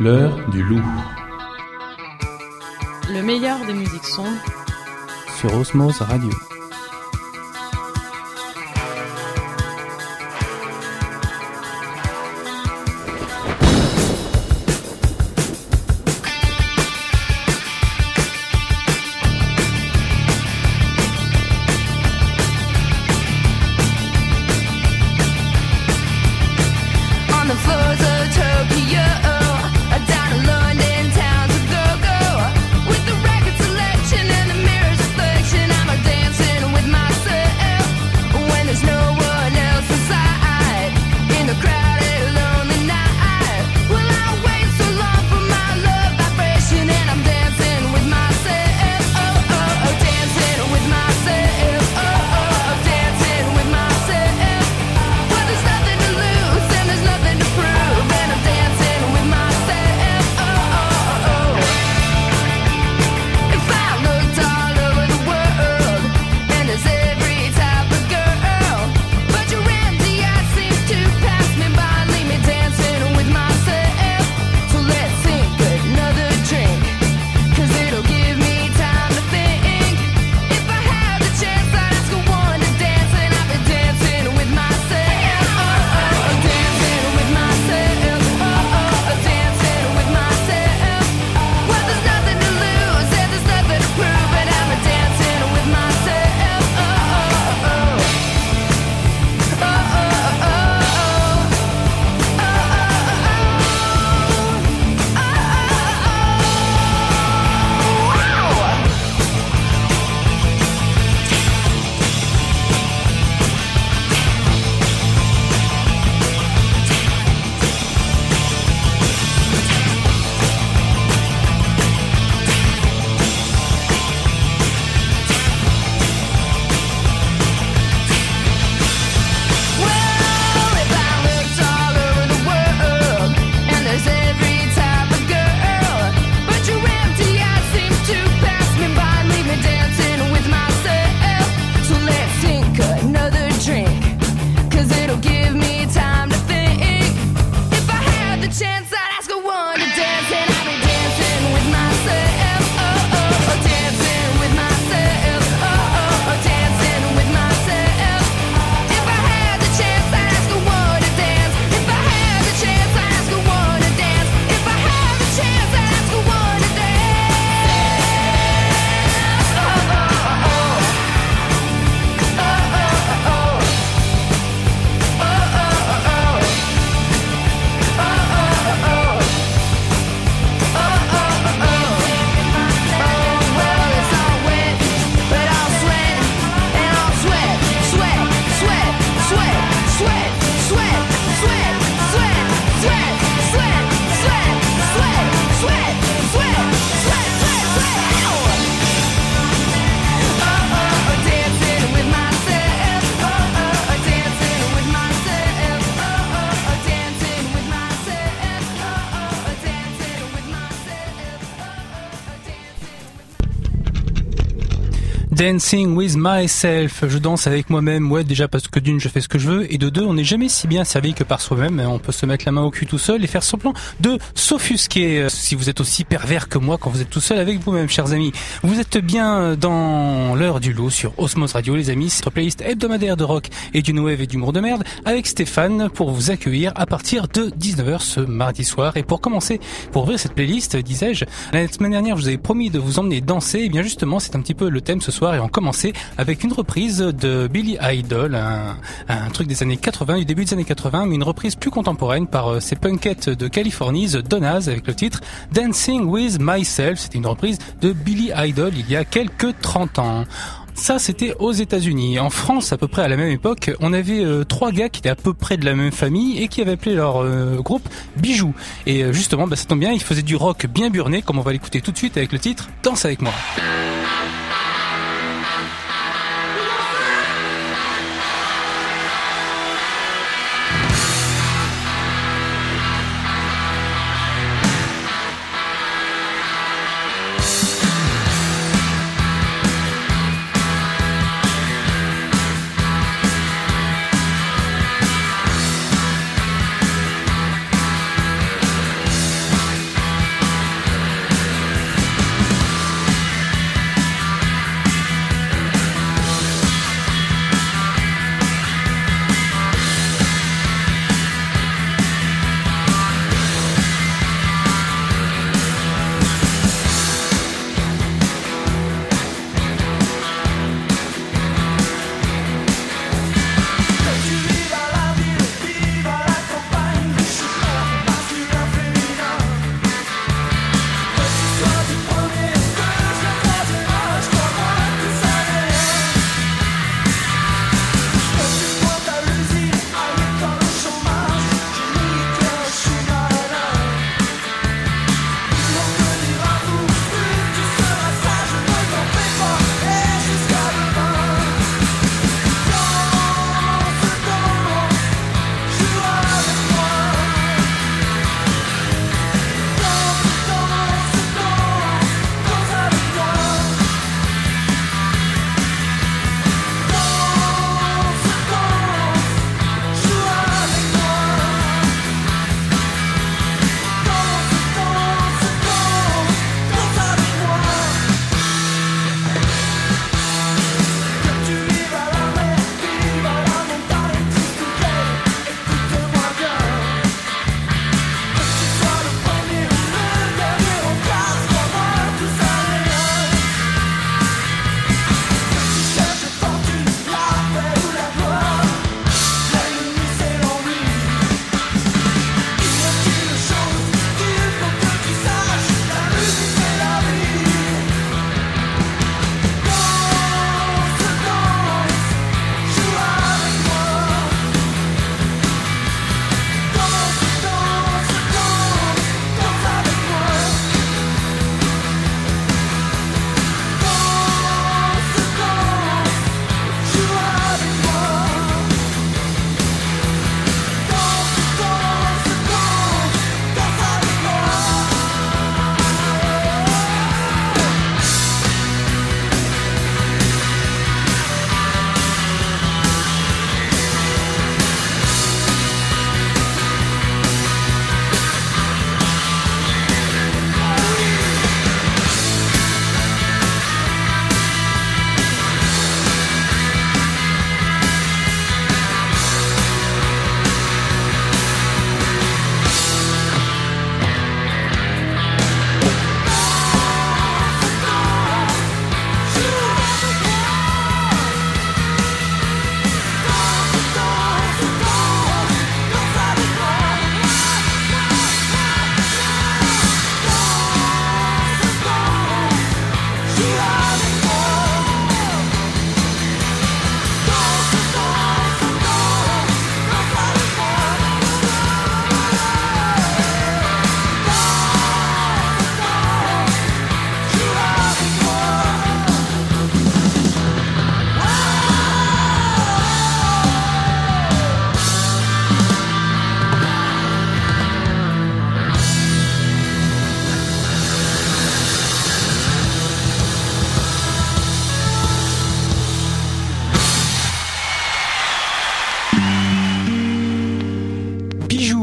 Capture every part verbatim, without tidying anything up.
L'heure du loup. Le meilleur des musiques sombres sur Osmose Radio. Dancing with myself, je danse avec moi-même, ouais déjà parce que d'une je fais ce que je veux et de deux on n'est jamais si bien servi que par soi-même, on peut se mettre la main au cul tout seul et faire semblant de s'offusquer si vous êtes aussi pervers que moi quand vous êtes tout seul avec vous-même chers amis. Vous êtes bien dans l'heure du loup sur Osmose Radio les amis, c'est notre playlist hebdomadaire de rock et du no wave et d'humour de merde avec Stéphane pour vous accueillir à partir de dix-neuf heures ce mardi soir. Et pour commencer, pour ouvrir cette playlist, disais-je, la semaine dernière je vous avais promis de vous emmener danser, et bien justement c'est un petit peu le thème ce soir. Et on commençait avec une reprise de Billy Idol, un, un truc des années quatre-vingts, du début des années quatre-vingts, mais une reprise plus contemporaine par euh, ces punkettes de Californie, The Donnas, avec le titre Dancing with Myself. C'était une reprise de Billy Idol il y a quelques trente ans. Ça, c'était aux États-Unis. En France, à peu près à la même époque, on avait euh, trois gars qui étaient à peu près de la même famille et qui avaient appelé leur euh, groupe Bijoux. Et euh, justement, bah, ça tombe bien, ils faisaient du rock bien burné, comme on va l'écouter tout de suite avec le titre Danse avec moi.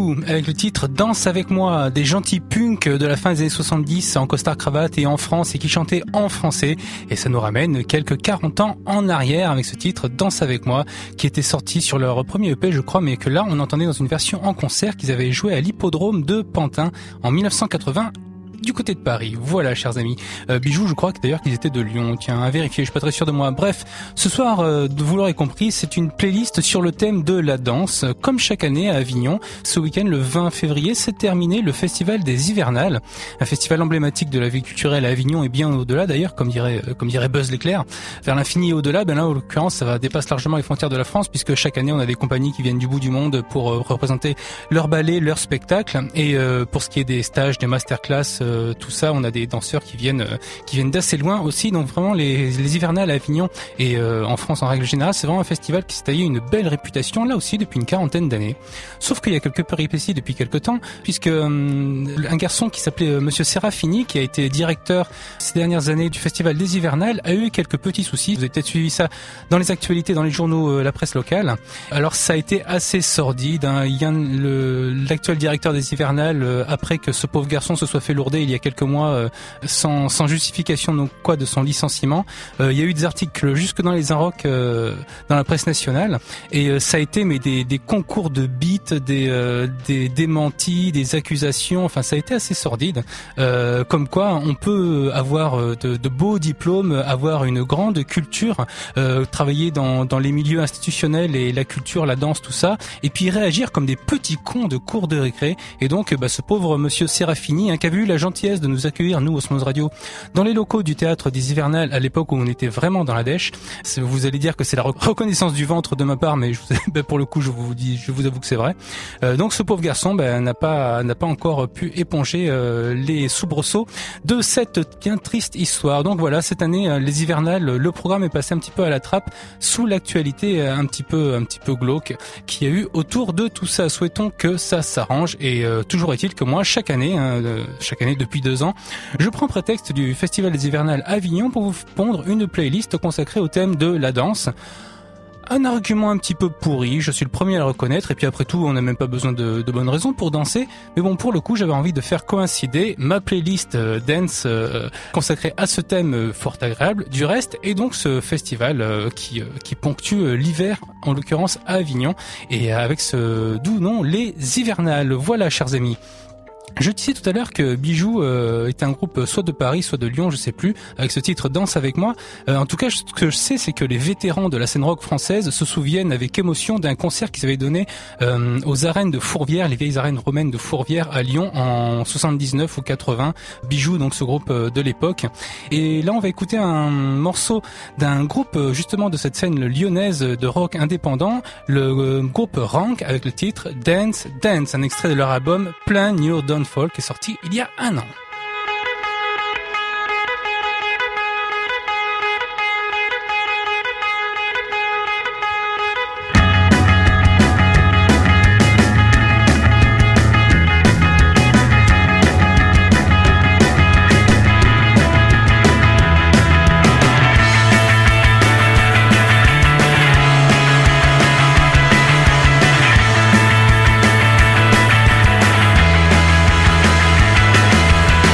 Bijou avec le titre Danse avec moi, des gentils punks de la fin des années soixante-dix en costard cravate et en France et qui chantaient en français, et ça nous ramène quelques quarante ans en arrière avec ce titre Danse avec moi qui était sorti sur leur premier E P je crois, mais que là on entendait dans une version en concert qu'ils avaient joué à l'hippodrome de Pantin en mille neuf cent quatre-vingts du côté de Paris. Voilà, chers amis. Euh, Bijou, je crois que d'ailleurs qu'ils étaient de Lyon. Tiens, à vérifier, je suis pas très sûr de moi. Bref, ce soir, euh, vous l'aurez compris, c'est une playlist sur le thème de la danse. Comme chaque année à Avignon, ce week-end, le vingt février, s'est terminé le Festival des Hivernales, un festival emblématique de la vie culturelle à Avignon et bien au-delà d'ailleurs, comme dirait euh, comme dirait Buzz l'éclair. Vers l'infini et au-delà, ben là, en l'occurrence, ça va dépasse largement les frontières de la France, puisque chaque année, on a des compagnies qui viennent du bout du monde pour euh, représenter leur ballet, leur spectacle. Et euh, pour ce qui est des stages, des masterclass, euh, tout ça, on a des danseurs qui viennent euh, qui viennent d'assez loin aussi. Donc vraiment les, les hivernales à Avignon et euh, en France en règle générale, c'est vraiment un festival qui s'est taillé une belle réputation là aussi depuis une quarantaine d'années. Sauf qu'il y a quelques péripéties depuis quelques temps, puisque euh, un garçon qui s'appelait euh, Monsieur Serafini, qui a été directeur ces dernières années du festival des hivernales, a eu quelques petits soucis. Vous avez peut-être suivi ça dans les actualités, dans les journaux, euh, la presse locale. Alors ça a été assez sordide. Hein. Il y a le, l'actuel directeur des hivernales, euh, après que ce pauvre garçon se soit fait lourder il y a quelques mois euh, sans, sans justification donc quoi de son licenciement. Euh, il y a eu des articles jusque dans les Inrocks, euh, dans la presse nationale, et euh, ça a été mais des, des concours de beats, des, euh, des démentis, des accusations. Enfin, ça a été assez sordide. Euh, comme quoi, on peut avoir de, de beaux diplômes, avoir une grande culture, euh, travailler dans, dans les milieux institutionnels et la culture, la danse, tout ça, et puis réagir comme des petits cons de cours de récré. Et donc, bah, ce pauvre Monsieur Serafini, hein, qui avait eu la gentillesse de nous accueillir, nous, Osmose Radio, dans les locaux du théâtre des Hivernales à l'époque où on était vraiment dans la dèche. Vous allez dire que c'est la reconnaissance du ventre de ma part, mais je vous, bah, pour le coup, je vous dis, je vous avoue que c'est vrai. Euh, donc, ce pauvre garçon, bah, n'a pas, n'a pas encore pu éponger euh, les soubresauts de cette bien triste histoire. Donc voilà, cette année, euh, les Hivernales, le programme est passé un petit peu à la trappe sous l'actualité euh, un petit peu, un petit peu glauque qu'il y a eu autour de tout ça. Souhaitons que ça s'arrange, et euh, toujours est-il que moi, chaque année, hein, euh, chaque année depuis deux ans, je prends prétexte du Festival des Hivernales à Avignon pour vous pondre une playlist consacrée au thème de la danse. Un argument un petit peu pourri, je suis le premier à le reconnaître, et puis après tout, on n'a même pas besoin de, de bonnes raisons pour danser, mais bon, pour le coup, j'avais envie de faire coïncider ma playlist euh, dance euh, consacrée à ce thème euh, fort agréable du reste, et donc ce festival euh, qui, euh, qui ponctue euh, l'hiver, en l'occurrence à Avignon, et avec ce doux nom, les Hivernales. Voilà, chers amis. Je disais tout à l'heure que Bijou euh, est un groupe soit de Paris, soit de Lyon, je sais plus, avec ce titre Danse avec moi. Euh, en tout cas, ce que je sais, c'est que les vétérans de la scène rock française se souviennent avec émotion d'un concert qu'ils avaient donné euh, aux arènes de Fourvière, les vieilles arènes romaines de Fourvière à Lyon en soixante-dix-neuf ou quatre-vingts. Bijou, donc ce groupe de l'époque. Et là, on va écouter un morceau d'un groupe justement de cette scène lyonnaise de rock indépendant, le euh, groupe Rank, avec le titre Dance Dance, un extrait de leur album Plan Your Downfall qui est sorti il y a un an. Dance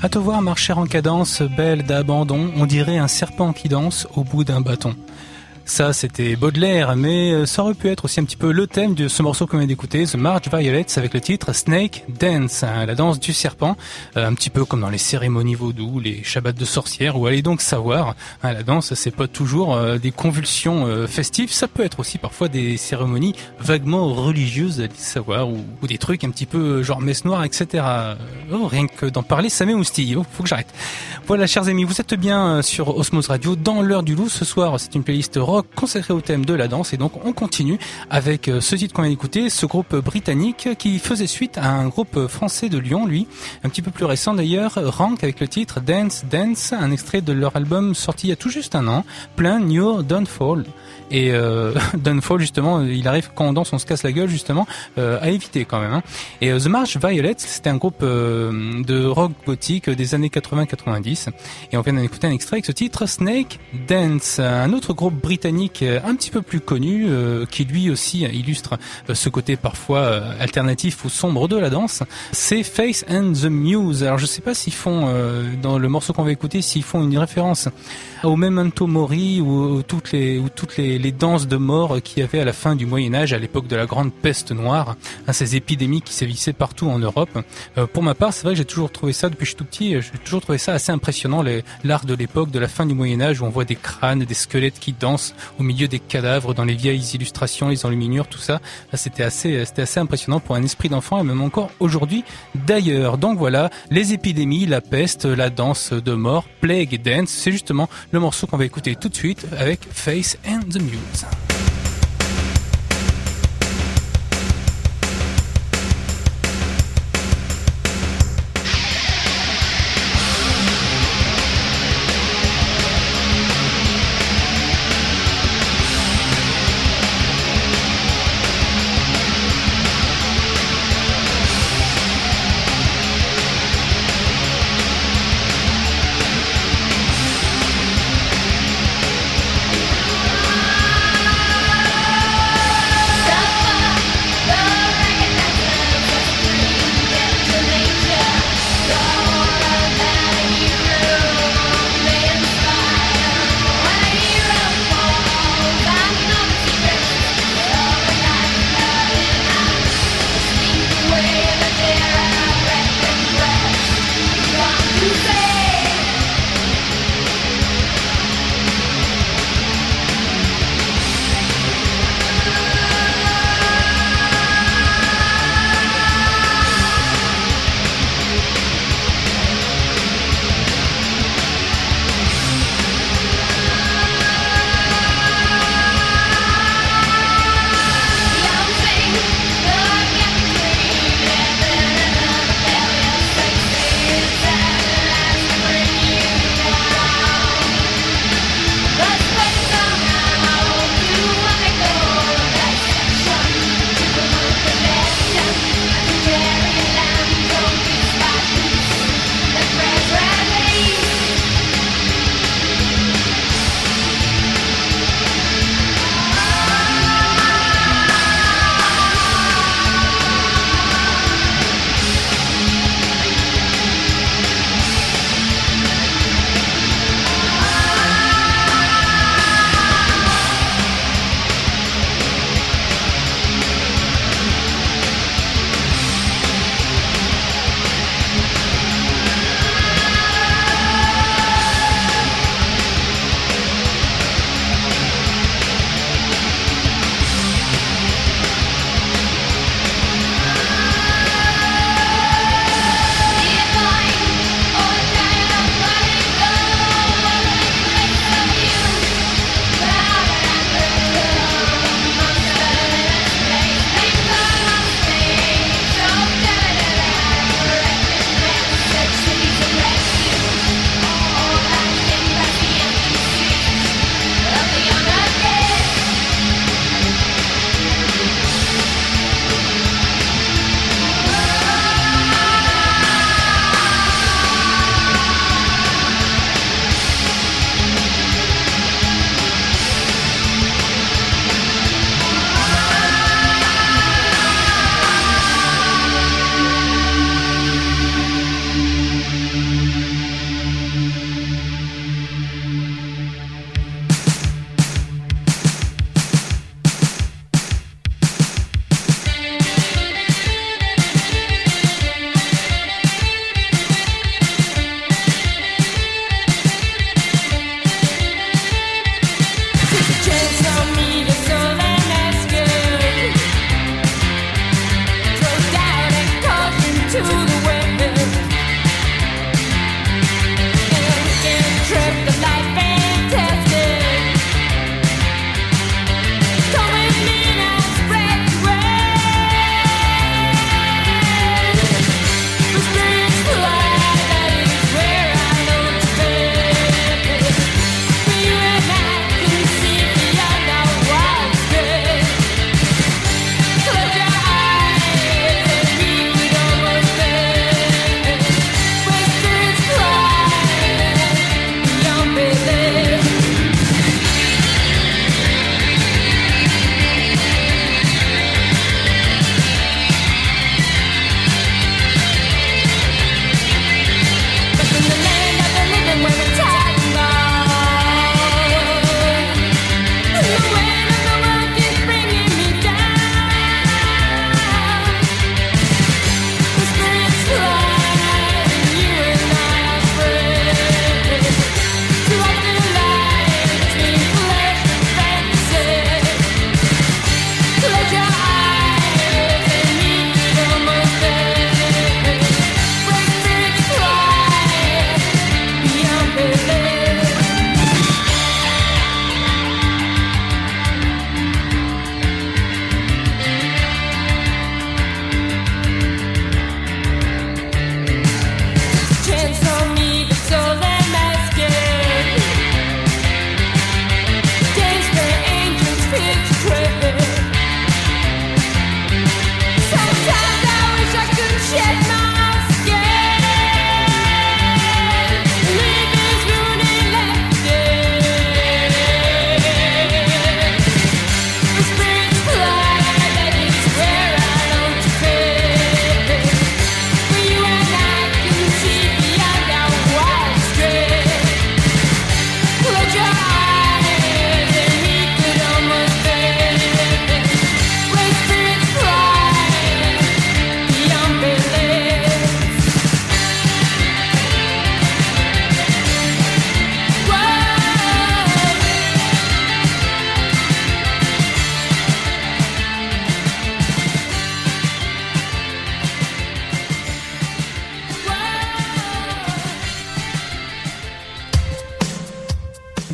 À te voir marcher en cadence, belle d'abandon, on dirait un serpent qui danse au bout d'un bâton. Ça, c'était Baudelaire, mais ça aurait pu être aussi un petit peu le thème de ce morceau qu'on vient d'écouter, The March Violets, avec le titre Snake Dance, hein, la danse du serpent, euh, un petit peu comme dans les cérémonies vaudou, les shabbats de sorcières, ou allez donc savoir, hein, la danse, c'est pas toujours euh, des convulsions euh, festives, ça peut être aussi parfois des cérémonies vaguement religieuses, allez savoir, ou, ou des trucs un petit peu genre messe noire, et cetera. Oh, rien que d'en parler, ça m'émoustille, oh, faut que j'arrête. Voilà, chers amis, vous êtes bien sur Osmose Radio, dans l'heure du loup, ce soir, c'est une playlist rock consacré au thème de la danse, et donc on continue avec ce titre qu'on vient d'écouter, ce groupe britannique qui faisait suite à un groupe français de Lyon, lui, un petit peu plus récent d'ailleurs, Rank, avec le titre Dance Dance, un extrait de leur album sorti il y a tout juste un an, Plan Your Downfall. Et euh, Downfall, justement, il arrive quand on danse, on se casse la gueule, justement, euh, à éviter quand même. Hein. Et euh, The March Violets, c'était un groupe euh, de rock gothique des années quatre-vingts quatre-vingt-dix. Et on vient d'écouter un extrait avec ce titre, Snake Dance, un autre groupe britannique un petit peu plus connu, euh, qui lui aussi illustre euh, ce côté parfois euh, alternatif ou sombre de la danse, c'est Faith and the Muse. Alors je sais pas s'ils font, euh, dans le morceau qu'on va écouter, s'ils font une référence au Memento Mori ou, ou toutes les, ou toutes les, les danses de mort qu'il y avait à la fin du Moyen-Âge, à l'époque de la grande peste noire, hein, ces épidémies qui sévissaient partout en Europe. Euh, pour ma part, c'est vrai que j'ai toujours trouvé ça, depuis que je suis tout petit, j'ai toujours trouvé ça assez impressionnant, les, l'art de l'époque, de la fin du Moyen-Âge, où on voit des crânes, des squelettes qui dansent au milieu des cadavres, dans les vieilles illustrations, les enluminures, tout ça. Là, c'était assez, c'était assez impressionnant pour un esprit d'enfant, et même encore aujourd'hui d'ailleurs. Donc voilà, les épidémies, la peste, la danse de mort, Plague Dance, c'est justement le morceau qu'on va écouter tout de suite avec Faith and the Muse. Thank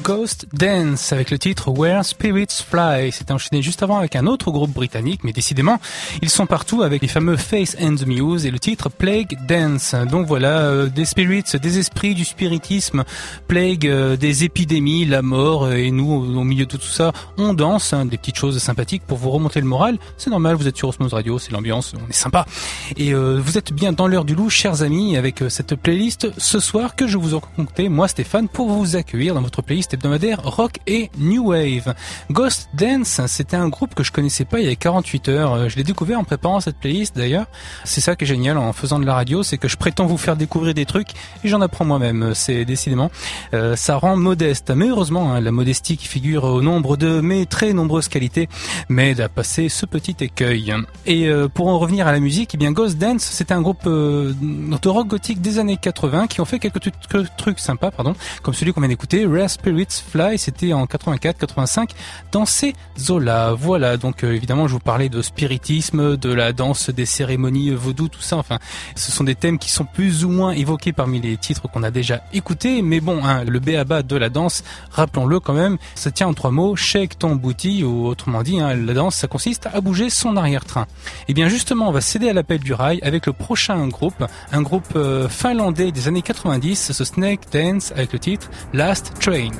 Ghost Dance avec le titre Where Spirits Fly. C'était enchaîné juste avant avec un autre groupe britannique, mais décidément, ils sont partout avec les fameux Faith and the Muse et le titre Plague Dance. Donc voilà, euh, des spirits, des esprits, du spiritisme, plague, euh, des épidémies, la mort, euh, et nous, au, au milieu de tout ça, on danse, hein, des petites choses sympathiques pour vous remonter le moral. C'est normal, vous êtes sur Osmose Radio, c'est l'ambiance, on est sympa. Et euh, vous êtes bien dans l'heure du loup, chers amis, avec euh, cette playlist ce soir que je vous ai concoctée, moi Stéphane, pour vous accueillir dans votre playlist hebdomadaire rock et new wave. Ghost Dance, c'était un groupe que je connaissais pas il y a quarante-huit heures. Je l'ai découvert en préparant cette playlist d'ailleurs. C'est ça qui est génial en faisant de la radio, c'est que je prétends vous faire découvrir des trucs et j'en apprends moi-même. C'est décidément, euh, ça rend modeste. Mais heureusement, hein, la modestie qui figure au nombre de mes très nombreuses qualités m'aide à passer ce petit écueil. Et euh, pour en revenir à la musique, eh bien Ghost Dance, c'était un groupe euh, de rock gothique des années quatre-vingts qui ont fait quelques t- trucs sympas, pardon, comme celui qu'on vient d'écouter, Rare Spirits Fly, c'était en quatre-vingt-quatre quatre-vingt-cinq dans ces eaux-là. Voilà, donc euh, évidemment je vous parlais de spiritisme, de la danse, des cérémonies vaudou, tout ça, enfin ce sont des thèmes qui sont plus ou moins évoqués parmi les titres qu'on a déjà écoutés, mais bon, hein, le b.a-ba de la danse, rappelons-le quand même, ça tient en trois mots, shake ton booty, ou autrement dit, hein, la danse ça consiste à bouger son arrière-train. Et bien justement on va céder à l'appel du rail avec le prochain groupe, un groupe euh, finlandais des années quatre-vingt-dix, ce Snake Dance avec le titre Last Train.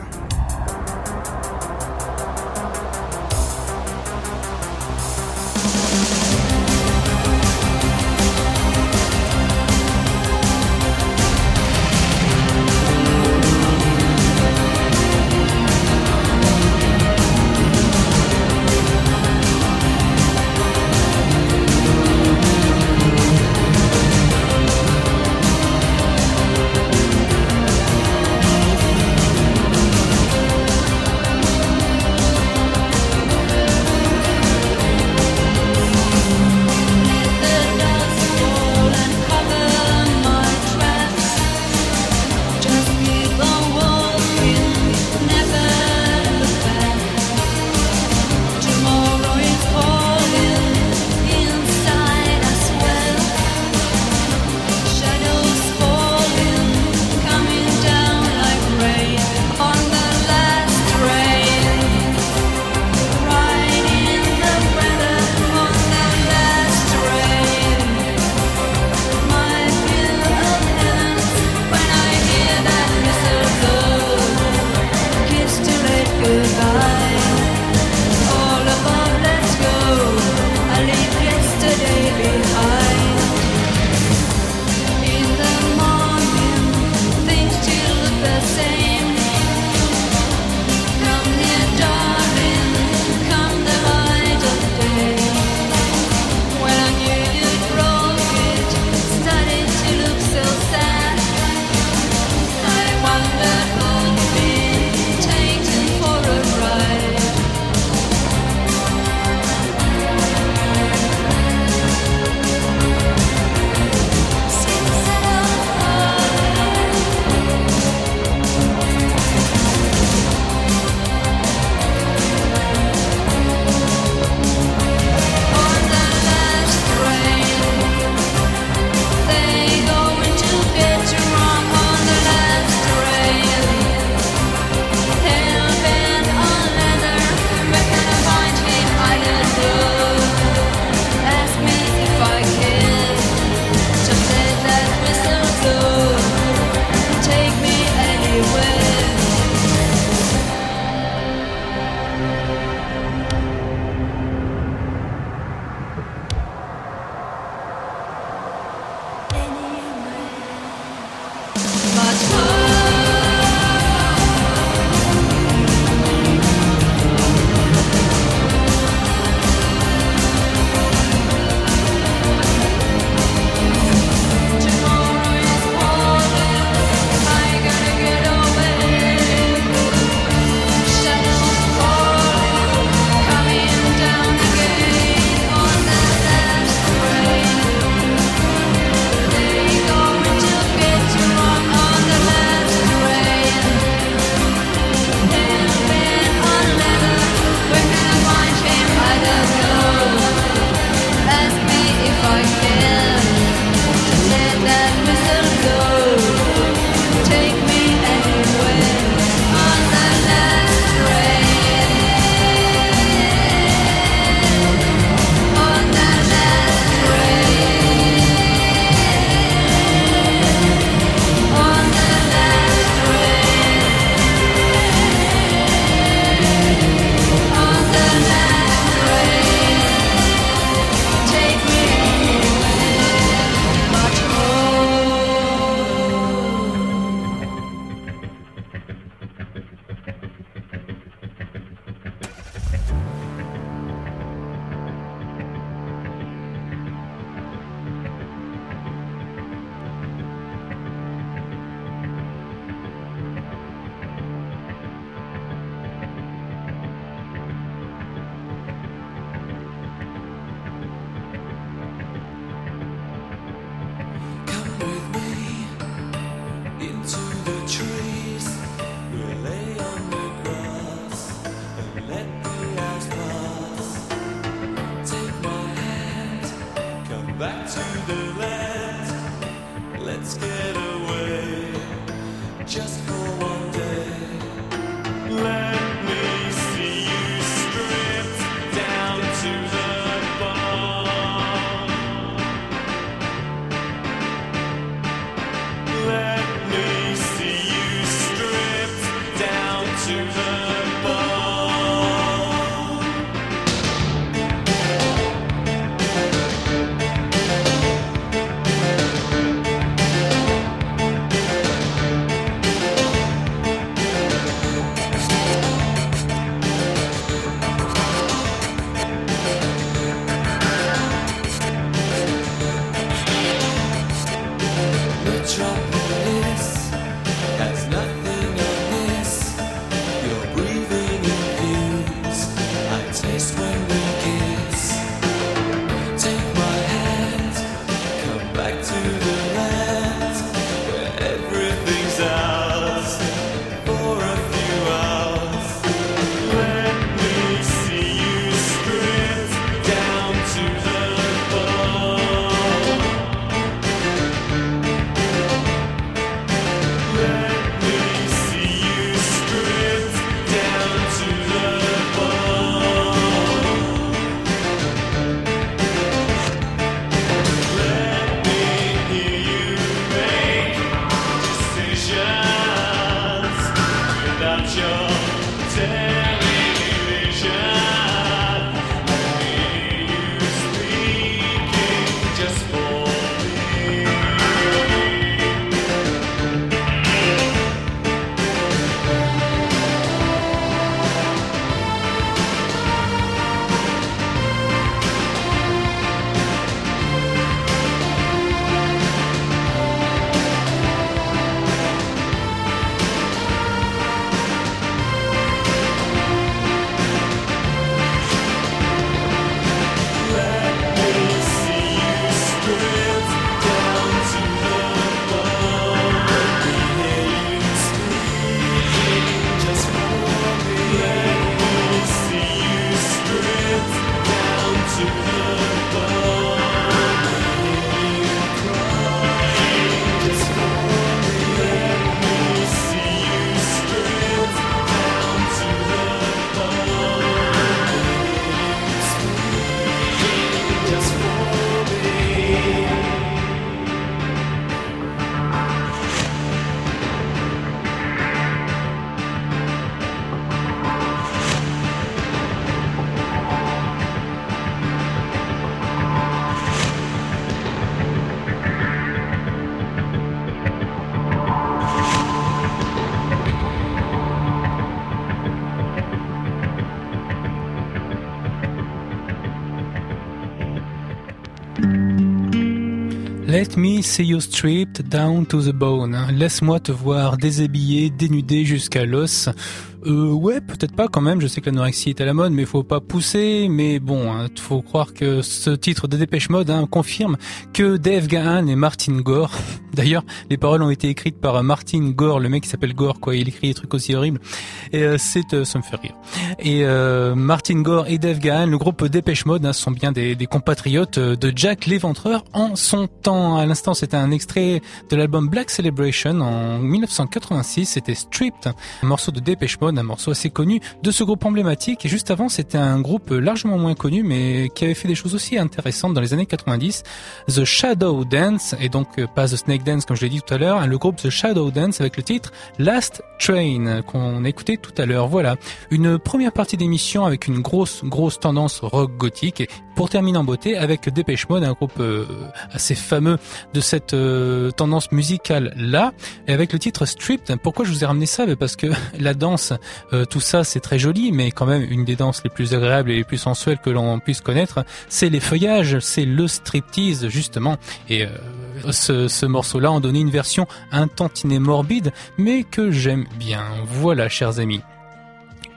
Let me see you stripped down to the bone. Laisse-moi te voir déshabillé, dénudé jusqu'à l'os. Euh, ouais, peut-être pas quand même, je sais que l'anorexie est à la mode, mais faut pas pousser, mais bon, hein, faut croire que ce titre de Dépêche Mode hein, confirme que Dave Gahan et Martin Gore, d'ailleurs, les paroles ont été écrites par Martin Gore, le mec qui s'appelle Gore, quoi, il écrit des trucs aussi horribles, et euh, c'est, euh, ça me fait rire. Et euh, Martin Gore et Dave Gahan, le groupe Dépêche Mode, hein, sont bien des, des compatriotes de Jack l'Éventreur en son temps. À l'instant, c'était un extrait de l'album Black Celebration en dix-neuf cent quatre-vingt-six, c'était Stripped, un morceau de Dépêche Mode, un morceau assez connu de ce groupe emblématique. Et juste avant, c'était un groupe largement moins connu, mais qui avait fait des choses aussi intéressantes dans les années quatre-vingt-dix, The Shadow Dance, et donc pas The Snake Dance comme je l'ai dit tout à l'heure, hein, le groupe The Shadow Dance avec le titre Last Train qu'on a écouté tout à l'heure. Voilà, une première partie d'émission avec une grosse grosse tendance rock gothique. Et pour terminer en beauté avec Dépêche Mode, un groupe euh, assez fameux de cette euh, tendance musicale là, et avec le titre Stripped. Pourquoi je vous ai ramené ça? Parce que la danse, euh, tout ça c'est très joli, mais quand même une des danses les plus agréables et les plus sensuelles que l'on puisse connaître, c'est les feuillages, c'est le striptease justement. Et euh, ce, ce morceau-là en donnait une version un tantinet morbide, mais que j'aime bien. Voilà, chers amis.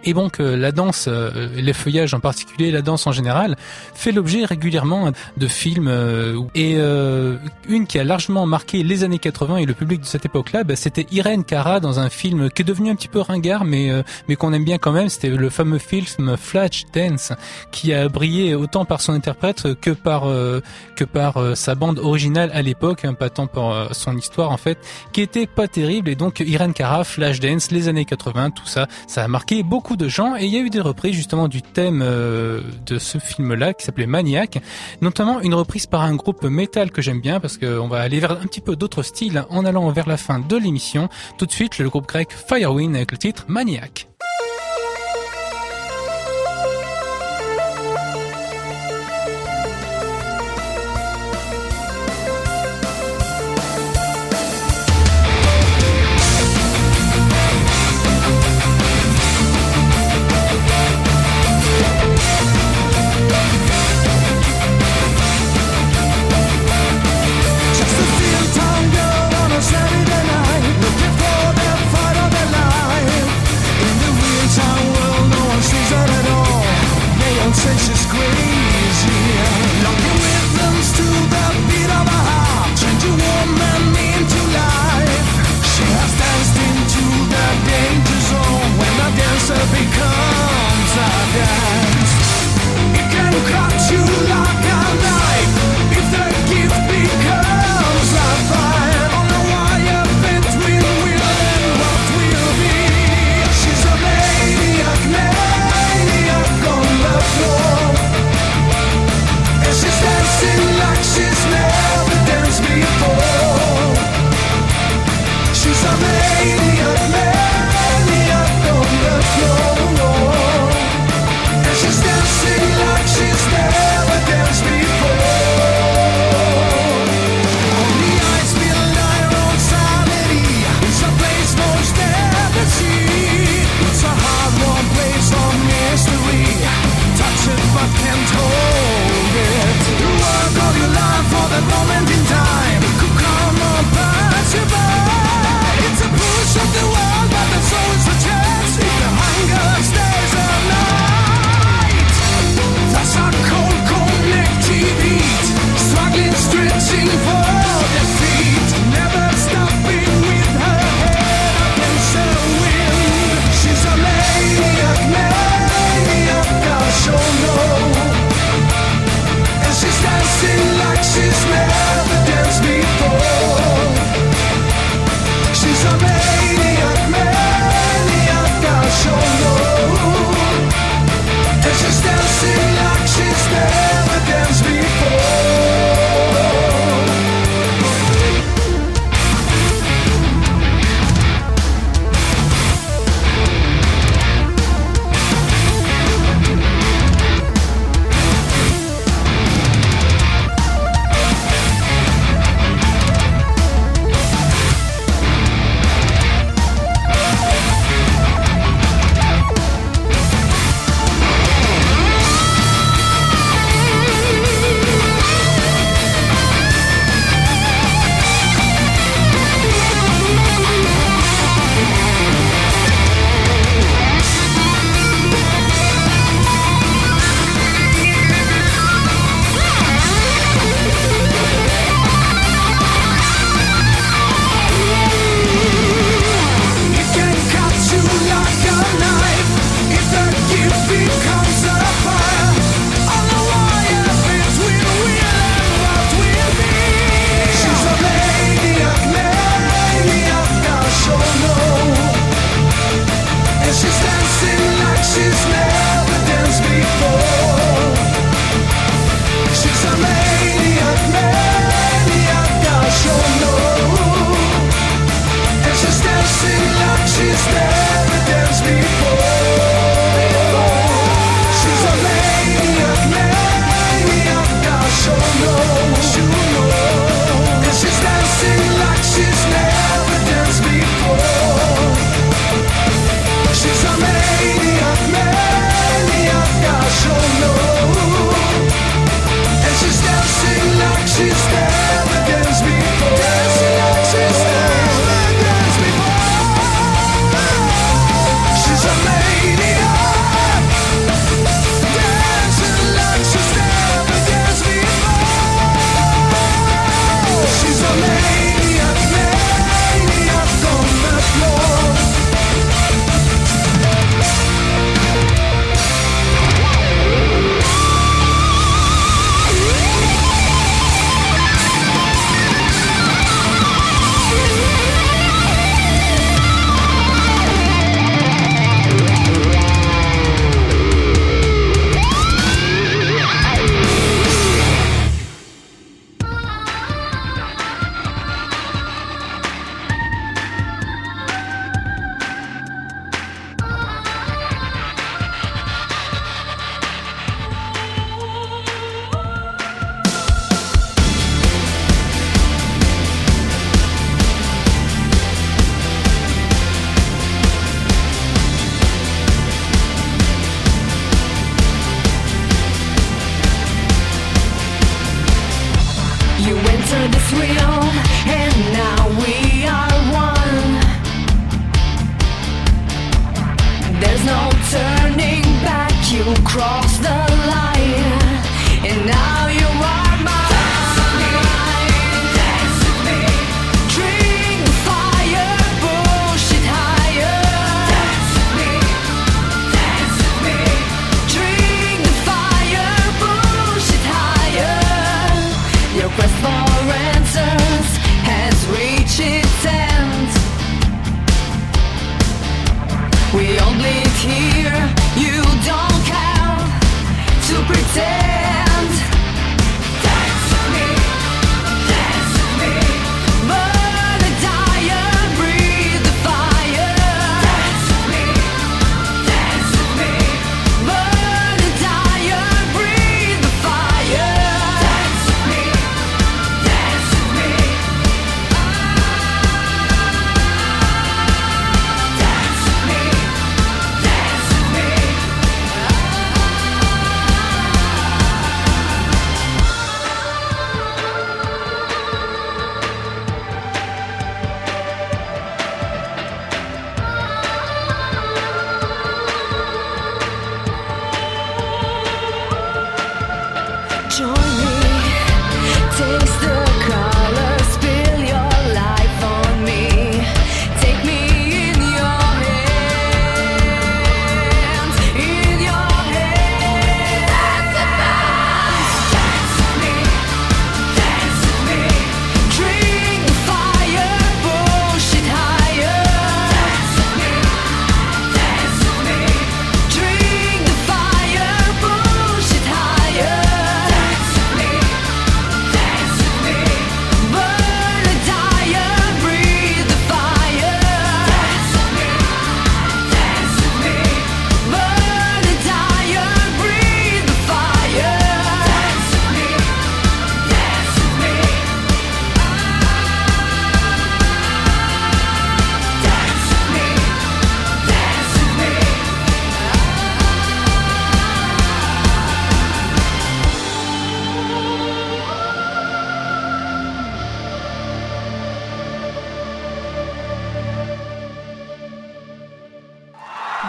Et donc euh, la danse, euh, les feuillages en particulier, la danse en général, fait l'objet régulièrement de films. Euh, et euh, une qui a largement marqué les années quatre-vingts et le public de cette époque-là, bah, c'était Irene Cara dans un film qui est devenu un petit peu ringard, mais euh, mais qu'on aime bien quand même. C'était le fameux film Flashdance, qui a brillé autant par son interprète que par euh, que par euh, sa bande originale à l'époque, hein, pas tant par euh, son histoire en fait, qui était pas terrible. Et donc Irene Cara, Flashdance, les années quatre-vingts, tout ça, ça a marqué beaucoup de gens. Et il y a eu des reprises justement du thème euh, de ce film-là qui s'appelait Maniac, notamment une reprise par un groupe métal que j'aime bien parce qu'on va aller vers un petit peu d'autres styles en allant vers la fin de l'émission. Tout de suite, le groupe grec Firewind avec le titre Maniac. Saturday night, looking for that fight of their life. In the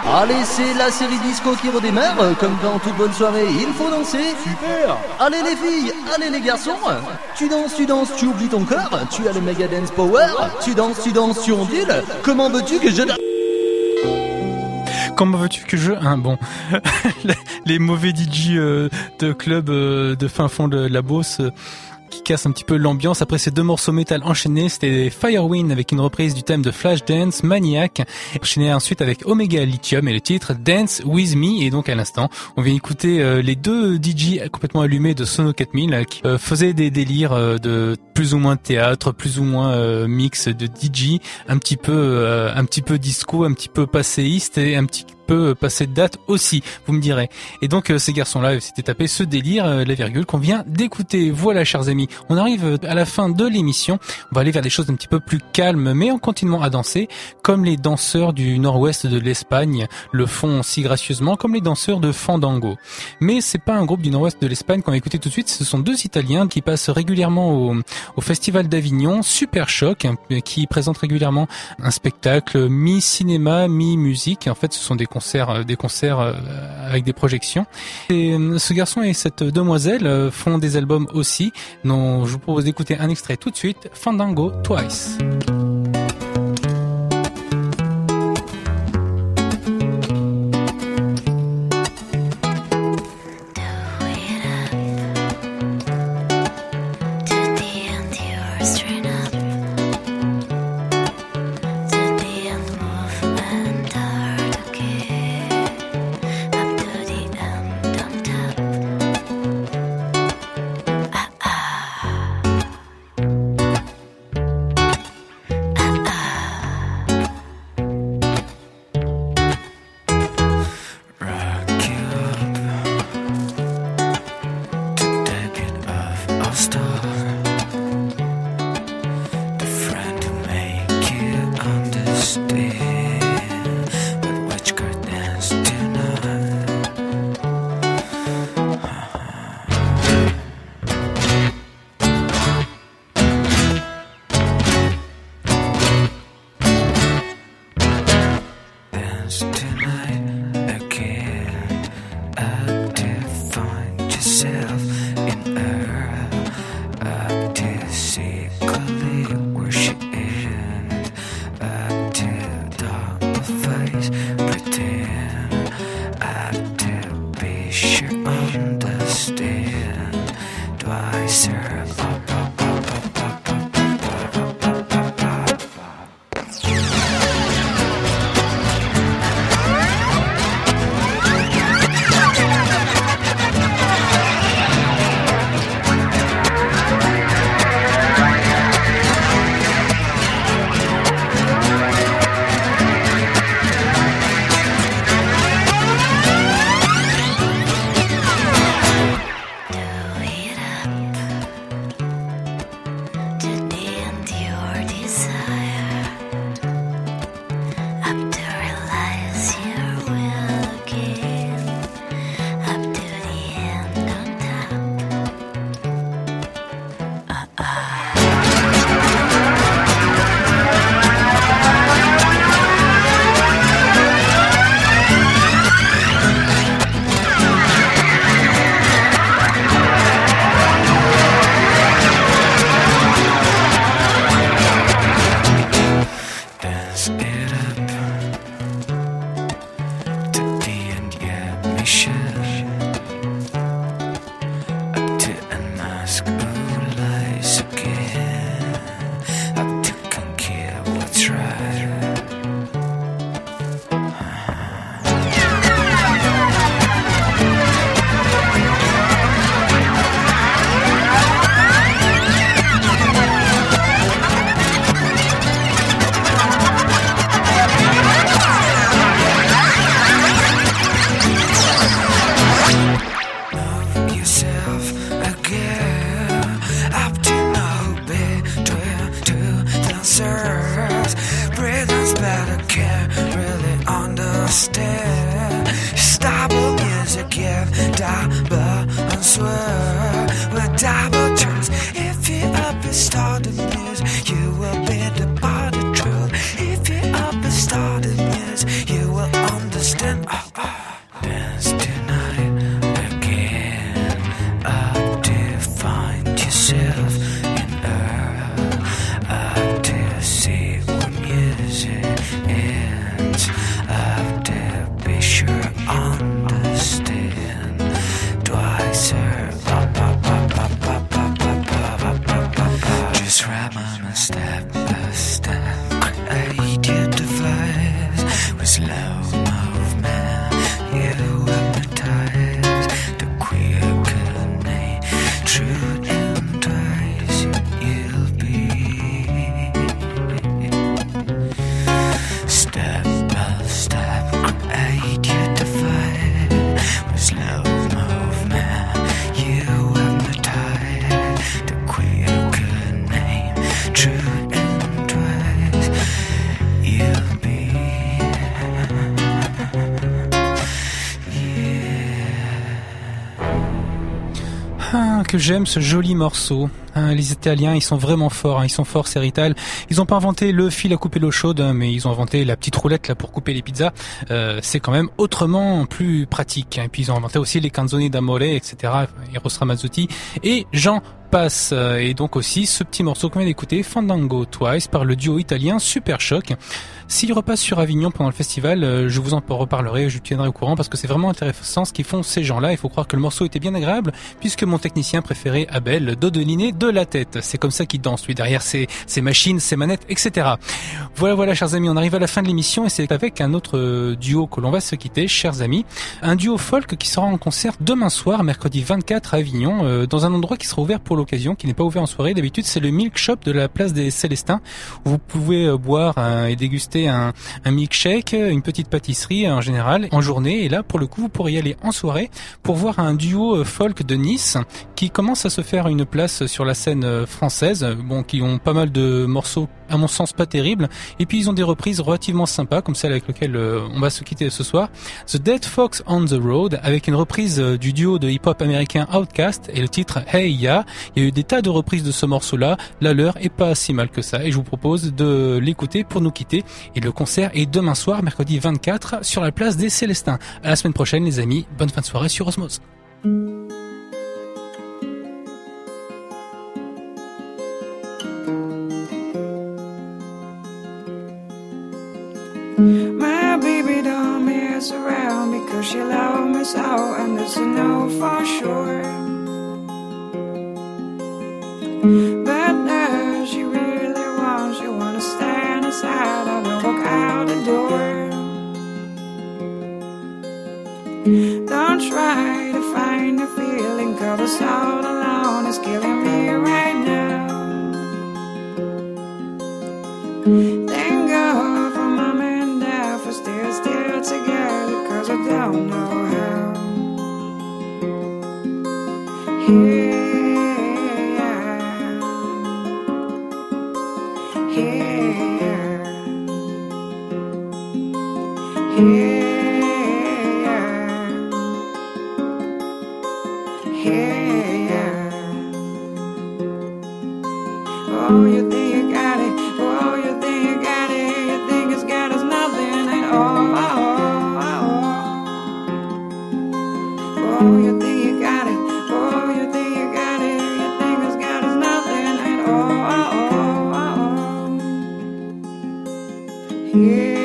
Allez, c'est la série disco qui redémarre. Comme dans toute bonne soirée, il faut danser. Super. Allez les filles, allez les garçons. Tu danses, tu danses, tu oublies ton corps. Tu as le Mega Dance Power. Tu danses, tu danses, tu ondules. Comment veux-tu que je... Comment veux-tu que je... Hein, bon, les mauvais D J euh, de club euh, de fin fond de la Beauce... Euh, qui casse un petit peu l'ambiance. Après ces deux morceaux métal enchaînés, c'était Firewind avec une reprise du thème de Flashdance, Maniac, enchaîné ensuite avec Omega Lithium et le titre Dance With Me. Et donc à l'instant, on vient écouter euh, les deux D J complètement allumés de Sono quatre mille euh, qui euh, faisaient des délires euh, de plus ou moins théâtre, plus ou moins euh, mix de D J, un petit peu euh, un petit peu disco, un petit peu passéiste et un petit peu passer de date aussi, vous me direz. Et donc euh, ces garçons-là s'étaient tapé ce délire, euh, la virgule qu'on vient d'écouter. Voilà, chers amis, on arrive à la fin de l'émission. On va aller vers des choses un petit peu plus calmes, mais en continuant à danser, comme les danseurs du nord-ouest de l'Espagne le font si gracieusement, comme les danseurs de Fandango. Mais c'est pas un groupe du nord-ouest de l'Espagne qu'on va écouter tout de suite. Ce sont deux Italiens qui passent régulièrement au, au Festival d'Avignon, Super Choc, qui présente régulièrement un spectacle mi-cinéma, mi-musique. En fait, ce sont des concerts, des concerts avec des projections. Et ce garçon et cette demoiselle font des albums aussi. Donc, je vous propose d'écouter un extrait tout de suite. Fandango Twice. Start the news, you will understand. que j'aime ce joli morceau. Hein, les Italiens, ils sont vraiment forts, hein, ils sont forts, c'est Rital. Ils ont pas inventé le fil à couper l'eau chaude, hein, mais ils ont inventé la petite roulette là pour couper les pizzas. Euh, c'est quand même autrement plus pratique. Hein. Et puis ils ont inventé aussi les canzoni d'amore, et cetera. Eros Ramazzotti et Jean passe. Et donc aussi ce petit morceau qu'on vient d'écouter, Fandango Twice, par le duo italien Super Choc. S'il repasse sur Avignon pendant le festival, je vous en reparlerai, je vous tiendrai au courant parce que c'est vraiment intéressant ce qu'ils font ces gens-là. Il faut croire que le morceau était bien agréable puisque mon technicien préféré, Abel, dodeliné de la tête. C'est comme ça qu'il danse, lui, derrière ses, ses machines, ses manettes, et cetera. Voilà, voilà, chers amis, on arrive à la fin de l'émission et c'est avec un autre duo que l'on va se quitter, chers amis. Un duo folk qui sera en concert demain soir, mercredi vingt-quatre à Avignon, euh, dans un endroit qui sera ouvert pour l'occasion, qui n'est pas ouvert en soirée. D'habitude, c'est le Milk Shop de la place des Célestins, où vous pouvez euh, boire euh, et déguster un, un milkshake, une petite pâtisserie en général, en journée. Et là, pour le coup, vous pourrez y aller en soirée pour voir un duo euh, folk de Nice qui commence à se faire une place sur la scène euh, française. Bon, qui ont pas mal de morceaux, à mon sens, pas terribles. Et puis, ils ont des reprises relativement sympas, comme celle avec laquelle euh, on va se quitter ce soir. The Dead Fox on the Road, avec une reprise euh, du duo de hip-hop américain Outkast et le titre Hey Ya. Il y a eu des tas de reprises de ce morceau-là. La leur est pas si mal que ça. Et je vous propose de l'écouter pour nous quitter. Et le concert est demain soir, mercredi vingt-quatre, sur la place des Célestins. À la semaine prochaine, les amis. Bonne fin de soirée sur Osmose. My baby don't mess around because she loves me so, and this I know for sure. But now she really wants, she wanna stand aside and I walk out the door. Don't try to find a feeling, cause the sound alone is killing me right now. Thank God for mom and dad for still, still together, cause I don't know how. Yeah. Oh, you think you got it. Oh, you think you got it. You think it's got us nothing at all. Oh, you think you got it. Oh, you think you got it. You think it's got us nothing at all. Yeah.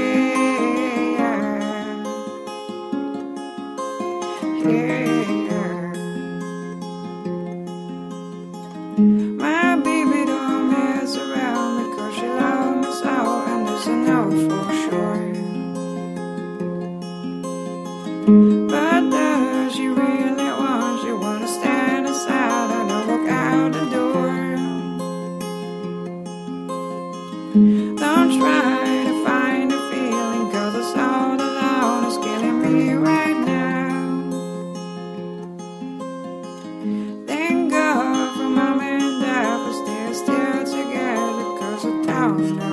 But does she really want, she wanna stand aside and I walk out the door. Don't try to find a feeling, cause the sound alone is killing me right now. Thank God for mom and dad for still, still together, cause I don't know.